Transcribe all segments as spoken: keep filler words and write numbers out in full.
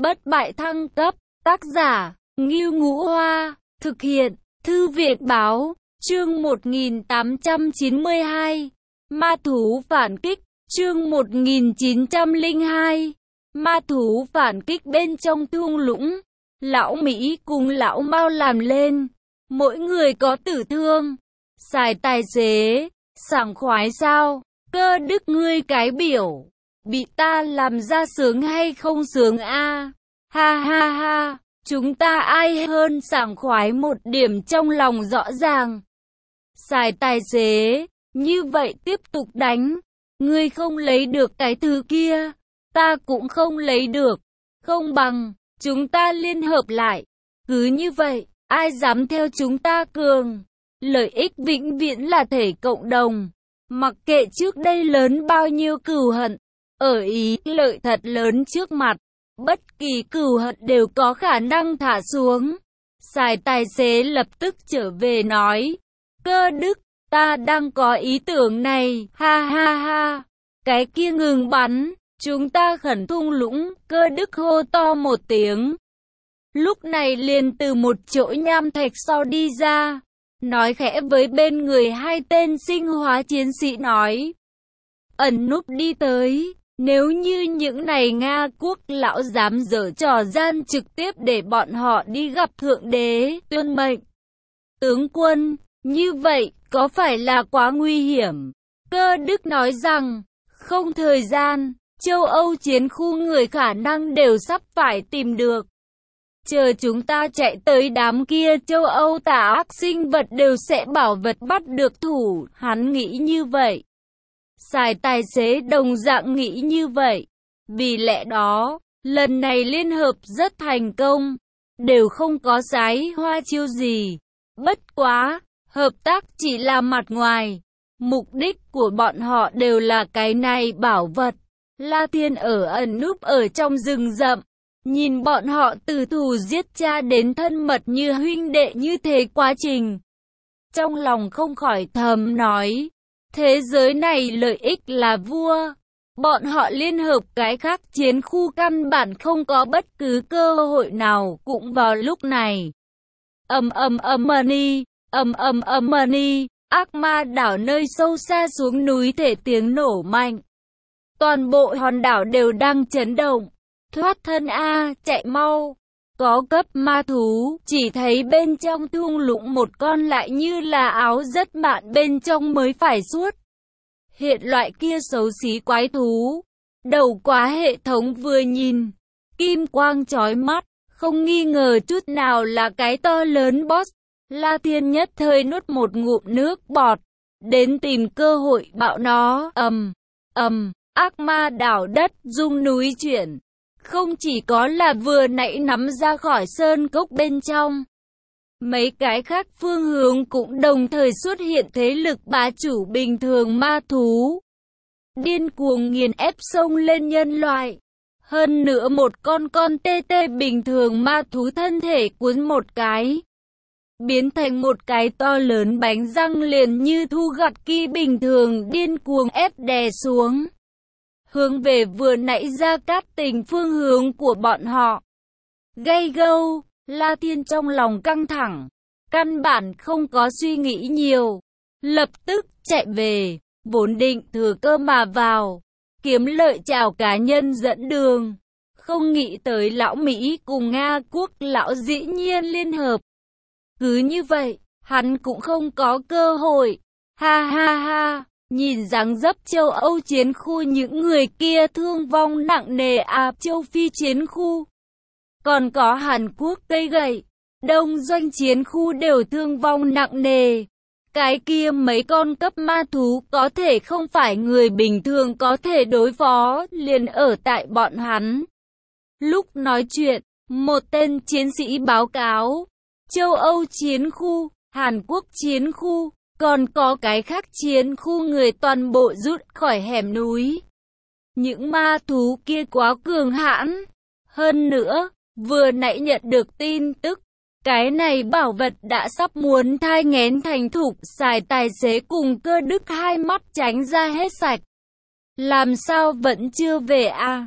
Bất bại thăng cấp, tác giả, Ngưu Ngũ Hoa, thực hiện, Thư viện Báo, chương một nghìn tám trăm chín mươi hai, Ma thú phản kích, chương một nghìn chín trăm lẻ hai, Ma thú phản kích bên trong thung lũng, lão Mỹ cùng lão Mao làm lên, mỗi người có tử thương, xài tài xế, sảng khoái sao, Cơ Đức ngươi cái biểu, bị ta làm ra sướng hay không sướng a? Ha ha ha, chúng ta ai hơn sảng khoái một điểm trong lòng rõ ràng. Xài tài xế, như vậy tiếp tục đánh, ngươi không lấy được cái thứ kia, ta cũng không lấy được, không bằng, chúng ta liên hợp lại, cứ như vậy, ai dám theo chúng ta cường, lợi ích vĩnh viễn là thể cộng đồng, mặc kệ trước đây lớn bao nhiêu cừu hận, ở ý lợi thật lớn trước mặt, bất kỳ cừu hận đều có khả năng thả xuống. Xài tài xế lập tức trở về nói, Cơ Đức, ta đang có ý tưởng này, ha ha ha, cái kia ngừng bắn, chúng ta khẩn thung lũng, Cơ Đức hô to một tiếng. Lúc này liền từ một chỗ nham thạch sau đi ra, nói khẽ với bên người hai tên sinh hóa chiến sĩ nói, ẩn núp đi tới. Nếu như những này Nga quốc lão dám giở trò gian trực tiếp để bọn họ đi gặp Thượng Đế, tuyên mệnh. Tướng quân, như vậy, có phải là quá nguy hiểm? Cơ Đức nói rằng, không thời gian, châu Âu chiến khu người khả năng đều sắp phải tìm được. Chờ chúng ta chạy tới đám kia châu Âu tà ác sinh vật đều sẽ bảo vật bắt được thủ, hắn nghĩ như vậy. Xài tài xế đồng dạng nghĩ như vậy. Vì lẽ đó, lần này liên hợp rất thành công, đều không có sái hoa chiêu gì. Bất quá, hợp tác chỉ là mặt ngoài. Mục đích của bọn họ đều là cái này bảo vật. La Thiên ở ẩn núp ở trong rừng rậm. Nhìn bọn họ từ thù giết cha đến thân mật như huynh đệ như thế quá trình. Trong lòng không khỏi thầm nói. Thế giới này lợi ích là vua. Bọn họ liên hợp cái khác chiến khu căn bản không có bất cứ cơ hội nào cũng vào lúc này. Ầm ầm ầm money, ầm ầm ầm money, ác ma đảo nơi sâu xa xuống núi thể tiếng nổ mạnh. Toàn bộ hòn đảo đều đang chấn động. Thoát thân a, chạy mau. Có cấp ma thú, chỉ thấy bên trong thung lũng một con lại như là áo rất mạn bên trong mới phải suốt. Hiện loại kia xấu xí quái thú, đầu quá hệ thống vừa nhìn, kim quang chói mắt, không nghi ngờ chút nào là cái to lớn boss. La Thiên nhất thời nuốt một ngụm nước bọt, đến tìm cơ hội bạo nó, ầm, ầm, ác ma đảo đất rung núi chuyển. Không chỉ có là vừa nãy nắm ra khỏi sơn cốc bên trong, mấy cái khác phương hướng cũng đồng thời xuất hiện thế lực bá chủ bình thường ma thú. Điên cuồng nghiền ép xông lên nhân loại. Hơn nữa một con con tê tê bình thường ma thú thân thể cuốn một cái, biến thành một cái to lớn bánh răng liền như thu gặt ki bình thường điên cuồng ép đè xuống. Hướng về vừa nãy ra Cát Tình phương hướng của bọn họ. Gay gâu, La Thiên trong lòng căng thẳng, căn bản không có suy nghĩ nhiều, lập tức chạy về, vốn định thừa cơ mà vào, kiếm lợi chào cá nhân dẫn đường, không nghĩ tới lão Mỹ cùng Nga quốc lão dĩ nhiên liên hợp. Cứ như vậy, hắn cũng không có cơ hội, ha ha ha. Nhìn dáng dấp châu Âu chiến khu những người kia thương vong nặng nề à, châu Phi chiến khu. Còn có Hàn Quốc cây gậy, Đông Doanh chiến khu đều thương vong nặng nề. Cái kia mấy con cấp ma thú có thể không phải người bình thường có thể đối phó, liền ở tại bọn hắn. Lúc nói chuyện, một tên chiến sĩ báo cáo, châu Âu chiến khu, Hàn Quốc chiến khu. Còn có cái khác chiến khu người toàn bộ rút khỏi hẻm núi. Những ma thú kia quá cường hãn. Hơn nữa, vừa nãy nhận được tin tức, cái này bảo vật đã sắp muốn thai nghén thành thục. Xài tài xế cùng Cơ Đức hai mắt tránh ra hết sạch. Làm sao vẫn chưa về à?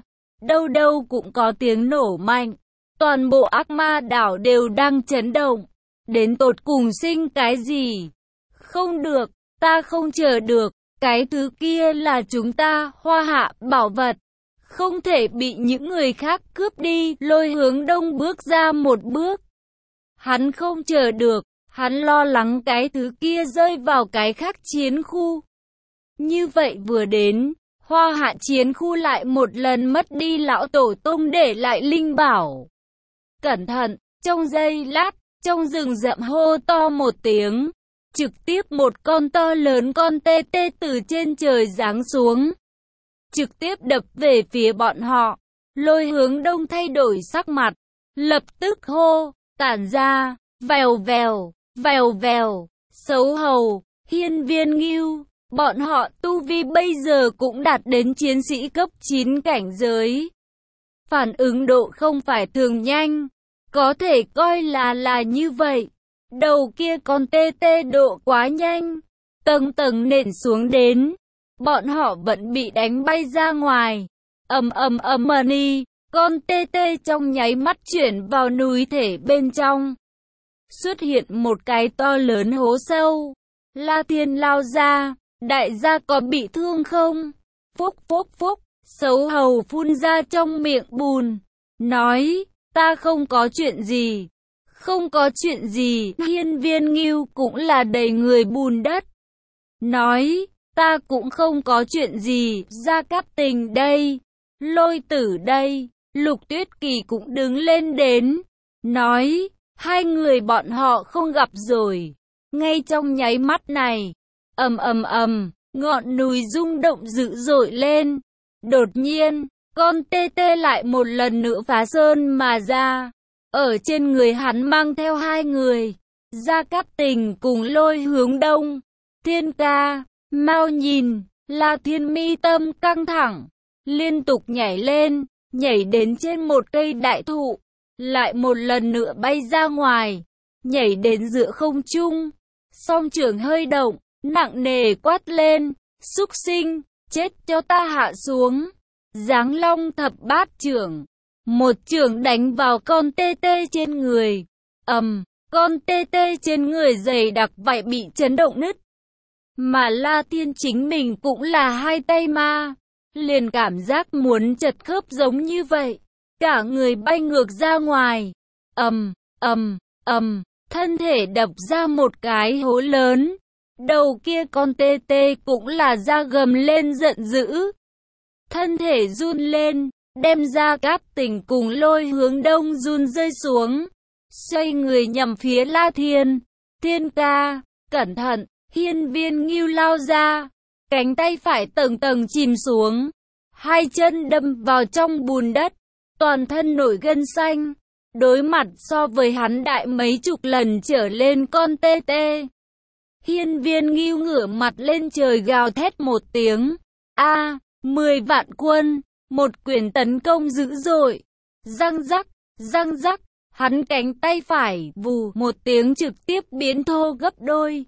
đâu đâu cũng có tiếng nổ mạnh. Toàn bộ ác ma đảo đều đang chấn động. Đến tột cùng sinh cái gì? Không được, ta không chờ được. Cái thứ kia là chúng ta, Hoa Hạ, bảo vật. Không thể bị những người khác cướp đi. Lôi Hướng Đông bước ra một bước. Hắn không chờ được. Hắn lo lắng cái thứ kia rơi vào cái khác chiến khu. Như vậy vừa đến, Hoa Hạ chiến khu lại một lần mất đi lão tổ tông để lại linh bảo. Cẩn thận, trong giây lát, trong rừng rậm hô to một tiếng. Trực tiếp một con to lớn con tê tê từ trên trời giáng xuống. Trực tiếp đập về phía bọn họ. Lôi Hướng Đông thay đổi sắc mặt. Lập tức hô, tản ra, vèo vèo, vèo vèo, xấu hầu, hiên viên ngưu. Bọn họ tu vi bây giờ cũng đạt đến chiến sĩ cấp chín cảnh giới. Phản ứng độ không phải thường nhanh. Có thể coi là là như vậy. Đầu kia con tê tê độ quá nhanh. Tầng tầng nện xuống đến. Bọn họ vẫn bị đánh bay ra ngoài. Ầm ầm ầm money. Con tê tê trong nháy mắt chuyển vào núi thể bên trong. Xuất hiện một cái to lớn hố sâu. La Thiên lao ra. Đại gia có bị thương không? Phúc phúc phúc. Xấu hầu phun ra trong miệng bùn. Nói, ta không có chuyện gì. Không có chuyện gì. Hiên viên ngưu cũng là đầy người bùn đất. Nói, ta cũng không có chuyện gì. Gia Cát Tình đây. Lôi Tử đây. Lục Tuyết Kỳ cũng đứng lên đến. Nói, hai người bọn họ không gặp rồi. Ngay trong nháy mắt này. Ầm ầm ầm, ngọn núi rung động dữ dội lên. Đột nhiên, con tê tê lại một lần nữa phá sơn mà ra. Ở trên người hắn mang theo hai người. Gia Cát Tình cùng Lôi Hướng Đông. Thiên ca, mau nhìn, La Thiên mi tâm căng thẳng. Liên tục nhảy lên, nhảy đến trên một cây đại thụ. Lại một lần nữa bay ra ngoài. Nhảy đến giữa không trung. Song trưởng hơi động. Nặng nề quát lên, súc sinh, chết cho ta hạ xuống. Giáng Long thập bát trưởng, một trưởng đánh vào con tê tê trên người. Ầm, um, con tê tê trên người dày đặc vảy bị chấn động nứt. Mà La Thiên chính mình cũng là hai tay ma, liền cảm giác muốn chật khớp giống như vậy. Cả người bay ngược ra ngoài. Ầm, um, ầm, ầm, thân thể đập ra một cái hố lớn. Đầu kia con tê tê cũng là da gầm lên giận dữ. Thân thể run lên, đem Gia Cát Tình cùng Lôi Hướng Đông run rơi xuống. Xoay người nhằm phía La Thiên. Thiên ca, cẩn thận, hiên viên ngưu lao ra. Cánh tay phải tầng tầng chìm xuống. Hai chân đâm vào trong bùn đất. Toàn thân nổi gân xanh. Đối mặt so với hắn đại mấy chục lần trở lên con tê tê. Hiên viên ngưu ngửa mặt lên trời gào thét một tiếng. A, mười vạn quân, một quyền tấn công dữ dội. Răng rắc, răng rắc, hắn cánh tay phải vù một tiếng trực tiếp biến thô gấp đôi.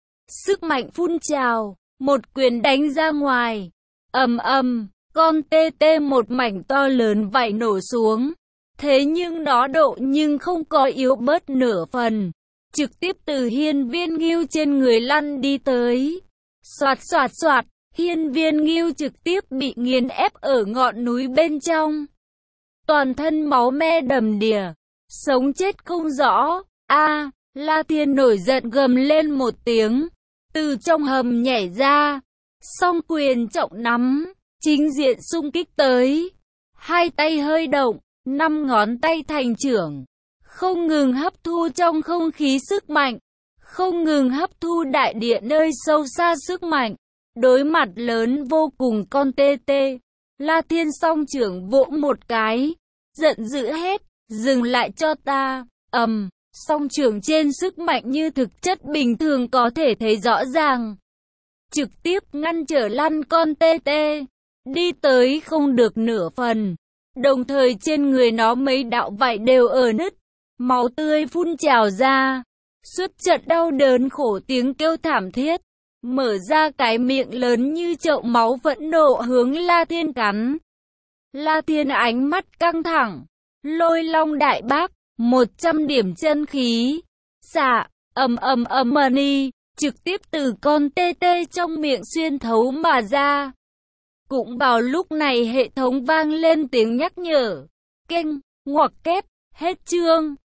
Sức mạnh phun trào, một quyền đánh ra ngoài. Ầm ầm, con tê tê một mảnh to lớn vảy nổ xuống. Thế nhưng nó độ nhưng không có yếu bớt nửa phần. Trực tiếp từ hiên viên ngưu trên người lăn đi tới. Soạt soạt soạt, hiên viên ngưu trực tiếp bị nghiền ép ở ngọn núi bên trong. Toàn thân máu me đầm đìa, sống chết không rõ. A, La Thiên nổi giận gầm lên một tiếng, từ trong hầm nhảy ra, song quyền trọng nắm, chính diện xung kích tới. Hai tay hơi động, năm ngón tay thành chưởng. Không ngừng hấp thu trong không khí sức mạnh, không ngừng hấp thu đại địa nơi sâu xa sức mạnh. Đối mặt lớn vô cùng con tê tê, La Thiên song trưởng vỗ một cái, giận dữ hét, dừng lại cho ta. Ầm, um, song trưởng trên sức mạnh như thực chất bình thường có thể thấy rõ ràng. Trực tiếp ngăn trở lăn con tê tê, đi tới không được nửa phần. Đồng thời trên người nó mấy đạo vảy đều ở nứt. Máu tươi phun trào ra, suốt trận đau đớn khổ tiếng kêu thảm thiết, mở ra cái miệng lớn như chậu máu phẫn nộ hướng La Thiên cắn. La Thiên ánh mắt căng thẳng. Lôi Long đại bác, một trăm điểm chân khí. Xạ, ầm ầm ầm money, trực tiếp từ con tê tê trong miệng xuyên thấu mà ra. Cũng vào lúc này hệ thống vang lên tiếng nhắc nhở. Kênh, ngoặc kép, hết chương.